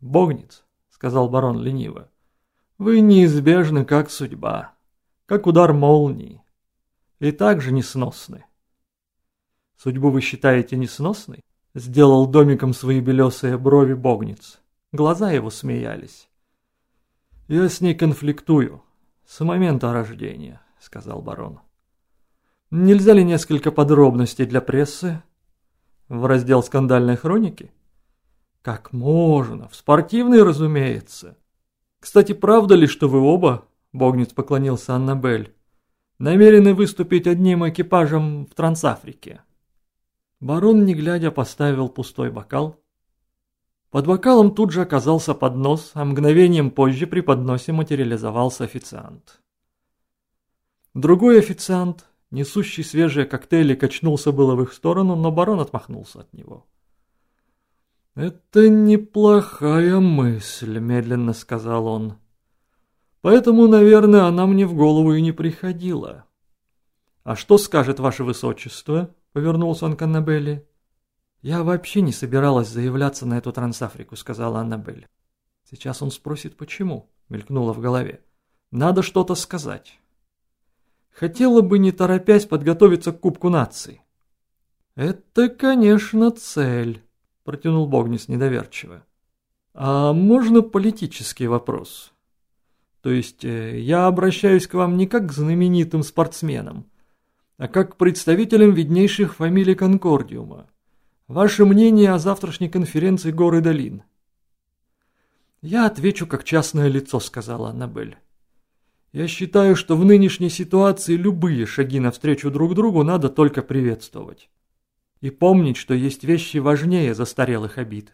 «Богниц», — сказал барон лениво, — «вы неизбежны, как судьба, как удар молнии, и также несносны». «Судьбу вы считаете несносной?» — сделал домиком свои белесые брови Богниц. Глаза его смеялись. «Я с ней конфликтую с момента рождения», — сказал барон. «Нельзя ли несколько подробностей для прессы? В раздел скандальной хроники?» «Как можно, в спортивной, разумеется. Кстати, правда ли, что вы оба, — Богниц поклонился Аннабель, — намерены выступить одним экипажем в Трансафрике?» Барон, не глядя, поставил пустой бокал. Под бокалом тут же оказался поднос, а мгновением позже при подносе материализовался официант. Другой официант, несущий свежие коктейли, качнулся было в их сторону, но барон отмахнулся от него. «Это неплохая мысль», — медленно сказал он. «Поэтому, наверное, она мне в голову и не приходила». «А что скажет ваше высочество?» — повернулся он к Аннабелле. «Я вообще не собиралась заявляться на эту Трансафрику», — сказала Аннабель. «Сейчас он спросит, почему», — мелькнуло в голове. «Надо что-то сказать. Хотела бы, не торопясь, подготовиться к Кубку наций». «Это, конечно, цель», — протянул Богниц недоверчиво. «А можно политический вопрос? То есть я обращаюсь к вам не как к знаменитым спортсменам, а как к представителям виднейших фамилий Конкордиума. Ваше мнение о завтрашней конференции гор и долин?» «Я отвечу как частное лицо», — сказала Аннабель. «Я считаю, что в нынешней ситуации любые шаги навстречу друг другу надо только приветствовать. И помнить, что есть вещи важнее застарелых обид».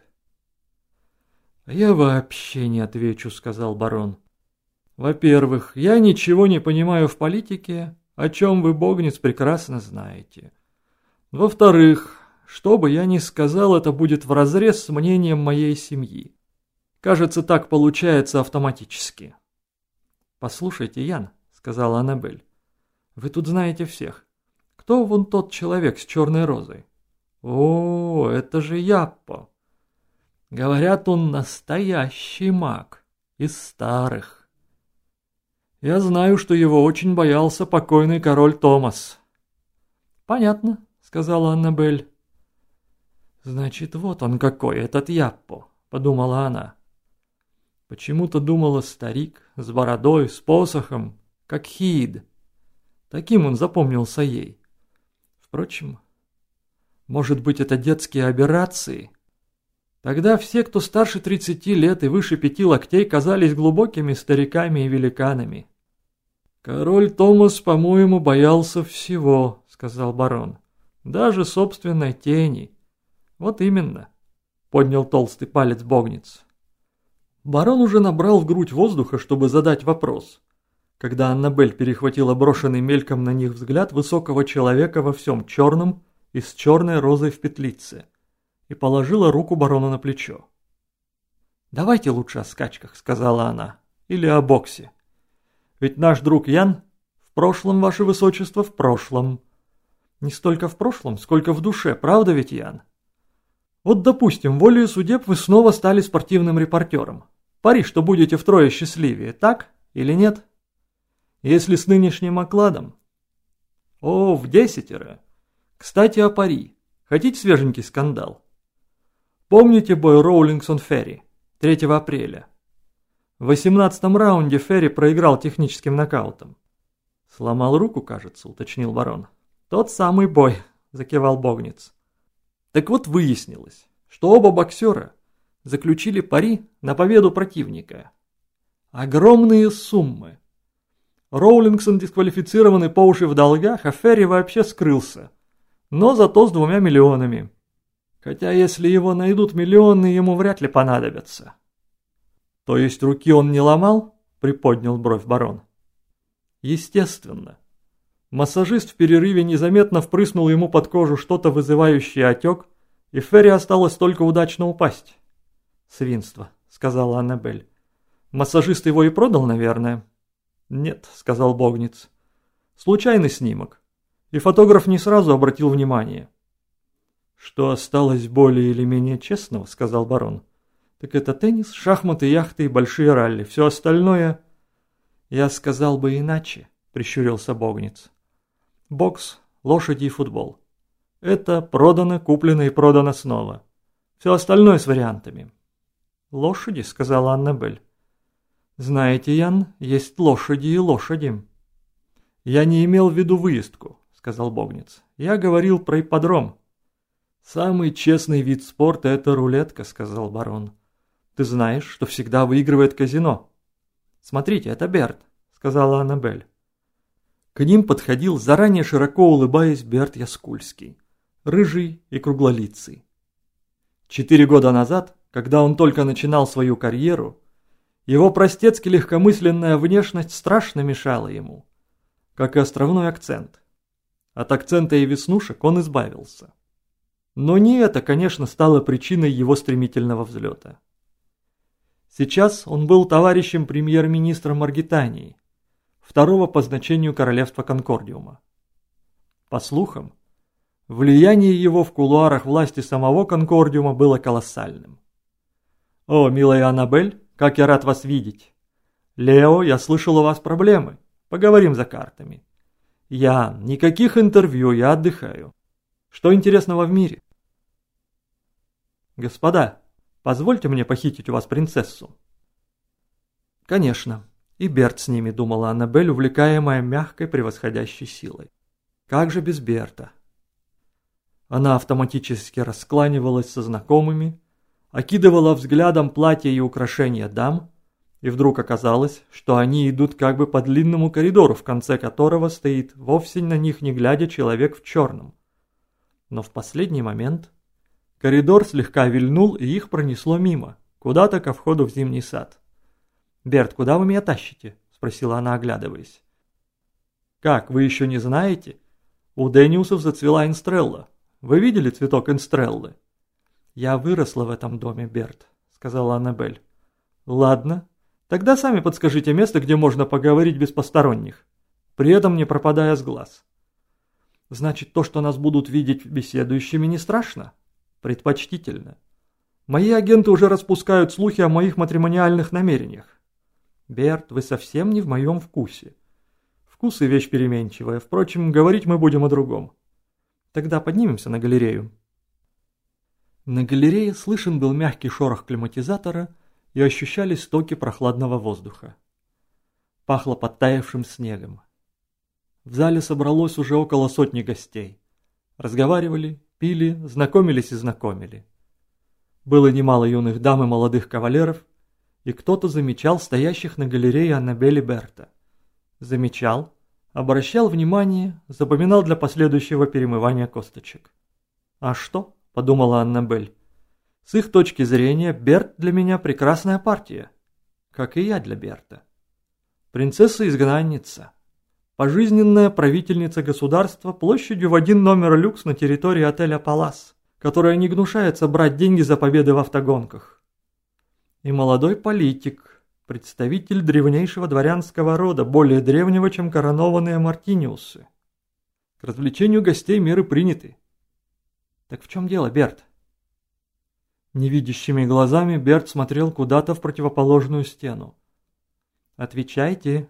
«Я вообще не отвечу», — сказал барон. «Во-первых, я ничего не понимаю в политике, о чем вы, Богниц, прекрасно знаете. Во-вторых, что бы я ни сказал, это будет вразрез с мнением моей семьи. Кажется, так получается автоматически». «Послушайте, Ян», — сказала Аннабель, — «вы тут знаете всех. Кто вон тот человек с черной розой?» «О, это же Яппо. Говорят, он настоящий маг, из старых. Я знаю, что его очень боялся покойный король Томас». «Понятно», — сказала Аннабель. «Значит, вот он какой, этот Яппо», — подумала она. Почему-то думала старик, с бородой, с посохом, как Хиид. Таким он запомнился ей. Впрочем, может быть, это детские аберрации? Тогда все, кто старше 30 лет и выше 5 локтей, казались глубокими стариками и великанами. «Король Томас, по-моему, боялся всего», — сказал барон. «Даже собственной тени». «Вот именно», — поднял толстый палец Богниц. Барон уже набрал в грудь воздуха, чтобы задать вопрос, когда Аннабель перехватила брошенный мельком на них взгляд высокого человека во всем черном и с черной розой в петлице, и положила руку барону на плечо. «Давайте лучше о скачках», — сказала она, — «или о боксе. Ведь наш друг Ян в прошлом, ваше высочество, в прошлом. Не столько в прошлом, сколько в душе, правда ведь, Ян? Вот, допустим, волею судеб вы снова стали спортивным репортером. Пари, что будете втрое счастливее, так или нет? Если с нынешним окладом? О, в 10. Кстати, о пари. Хотите свеженький скандал? Помните бой Роулингсон-Ферри 3 апреля? В 18-м раунде Ферри проиграл техническим нокаутом. «Сломал руку, кажется», — уточнил барон. «Тот самый бой», — закивал Богниц. Так вот выяснилось, что оба боксера заключили пари на победу противника. Огромные суммы. Роулингсон дисквалифицированный по уши в долгах, а Ферри вообще скрылся. Но зато с 2 миллионами. Хотя если его найдут, миллионы ему вряд ли понадобятся. «То есть руки он не ломал?» — приподнял бровь барон. «Естественно. Массажист в перерыве незаметно впрыснул ему под кожу что-то вызывающее отек, и Ферри осталось только удачно упасть». «Свинство», — сказала Аннабель. «Массажист его и продал, наверное?» «Нет», — сказал Богниц. «Случайный снимок. И фотограф не сразу обратил внимание». «Что осталось более или менее честного», — сказал барон. Так это теннис, шахматы, яхты и большие ралли. Все остальное... Я сказал бы иначе, прищурился Богниц. Бокс, лошади и футбол. Это продано, куплено и продано снова. Все остальное с вариантами. Лошади, сказала Аннабель. Знаете, Ян, есть лошади и лошади. Я не имел в виду выездку, сказал Богниц. Я говорил про ипподром. Самый честный вид спорта – это рулетка, сказал барон. Ты знаешь, что всегда выигрывает казино. Смотрите, это Берт, сказала Аннабель. К ним подходил, заранее широко улыбаясь, Берт Яскульский, рыжий и круглолицый. 4 года назад, когда он только начинал свою карьеру, его простецки легкомысленная внешность страшно мешала ему, как и островной акцент. От акцента и веснушек он избавился. Но не это, конечно, стало причиной его стремительного взлета. Сейчас он был товарищем премьер-министра Маргитании, второго по значению королевства Конкордиума. По слухам, влияние его в кулуарах власти самого Конкордиума было колоссальным. «О, милая Аннабель, как я рад вас видеть! Лео, я слышал, у вас проблемы. Поговорим за картами. Ян, никаких интервью, я отдыхаю. Что интересного в мире?» «Господа, позвольте мне похитить у вас принцессу». «Конечно, и Берт с ними», — думала Аннабель, увлекаемая мягкой превосходящей силой. «Как же без Берта?» Она автоматически раскланивалась со знакомыми, окидывала взглядом платья и украшения дам, и вдруг оказалось, что они идут как бы по длинному коридору, в конце которого стоит вовсе на них не глядя человек в черном. Но в последний момент коридор слегка вильнул, и их пронесло мимо, куда-то ко входу в зимний сад. «Берт, куда вы меня тащите?» – спросила она, оглядываясь. «Как, вы еще не знаете? У Дэниусов зацвела инстрелла. Вы видели цветок инстреллы?» «Я выросла в этом доме, Берт», – сказала Аннабель. «Ладно, тогда сами подскажите место, где можно поговорить без посторонних, при этом не пропадая с глаз». «Значит, то, что нас будут видеть беседующими, не страшно?» «Предпочтительно. Мои агенты уже распускают слухи о моих матримониальных намерениях». «Берт, вы совсем не в моем вкусе». «Вкусы – вещь переменчивая. Впрочем, говорить мы будем о другом». «Тогда поднимемся на галерею». На галерее слышен был мягкий шорох климатизатора и ощущались токи прохладного воздуха. Пахло подтаявшим снегом. В зале собралось уже около 100 гостей. Разговаривали, пили, знакомились и знакомили. Было немало юных дам и молодых кавалеров, и кто-то замечал стоящих на галерее Аннабель и Берта. Замечал, обращал внимание, запоминал для последующего перемывания косточек. «А что?» – подумала Аннабель. «С их точки зрения Берт для меня прекрасная партия, как и я для Берта. Принцесса-изгнанница, пожизненная правительница государства площадью в 1 номер люкс на территории отеля «Палас», которая не гнушается брать деньги за победы в автогонках. И молодой политик, представитель древнейшего дворянского рода, более древнего, чем коронованные Мартиниусы. К развлечению гостей меры приняты». «Так в чем дело, Берт?» Невидящими глазами Берт смотрел куда-то в противоположную стену. «Отвечайте»,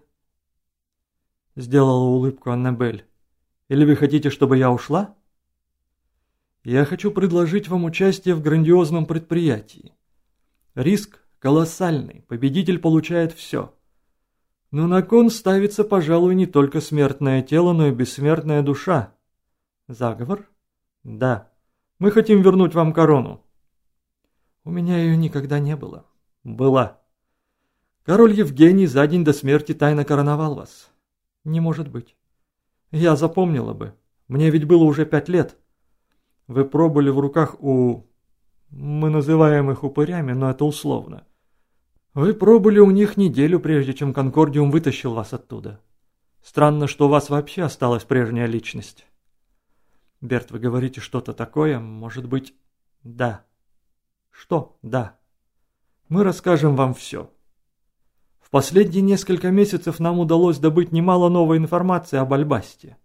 — сделала улыбку Аннабель. «Или вы хотите, чтобы я ушла?» «Я хочу предложить вам участие в грандиозном предприятии. Риск колоссальный, победитель получает все. Но на кон ставится, пожалуй, не только смертное тело, но и бессмертная душа. Заговор? Да. Мы хотим вернуть вам корону». «У меня ее никогда не было». «Была. Король Евгений за день до смерти тайно короновал вас». «Не может быть. Я запомнила бы. Мне ведь было уже 5 лет. Вы пробыли в руках у... Мы называем их упырями, но это условно. Вы пробыли у них неделю, прежде чем Конкордиум вытащил вас оттуда. Странно, что у вас вообще осталась прежняя личность». «Берт, вы говорите что-то такое? Может быть...» «Да». «Что? Да. Мы расскажем вам все. В последние несколько месяцев нам удалось добыть немало новой информации об Альбасте.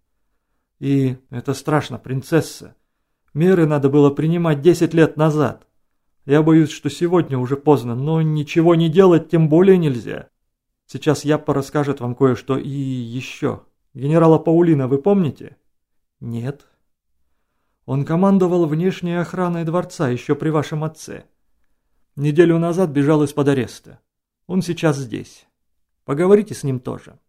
И это страшно, принцесса. Меры надо было принимать 10 лет назад. Я боюсь, что сегодня уже поздно, но ничего не делать тем более нельзя. Сейчас Яппа расскажет вам кое-что и еще. Генерала Паулина вы помните? Нет. Он командовал внешней охраной дворца еще при вашем отце. Неделю назад бежал из-под ареста. Он сейчас здесь. Поговорите с ним тоже.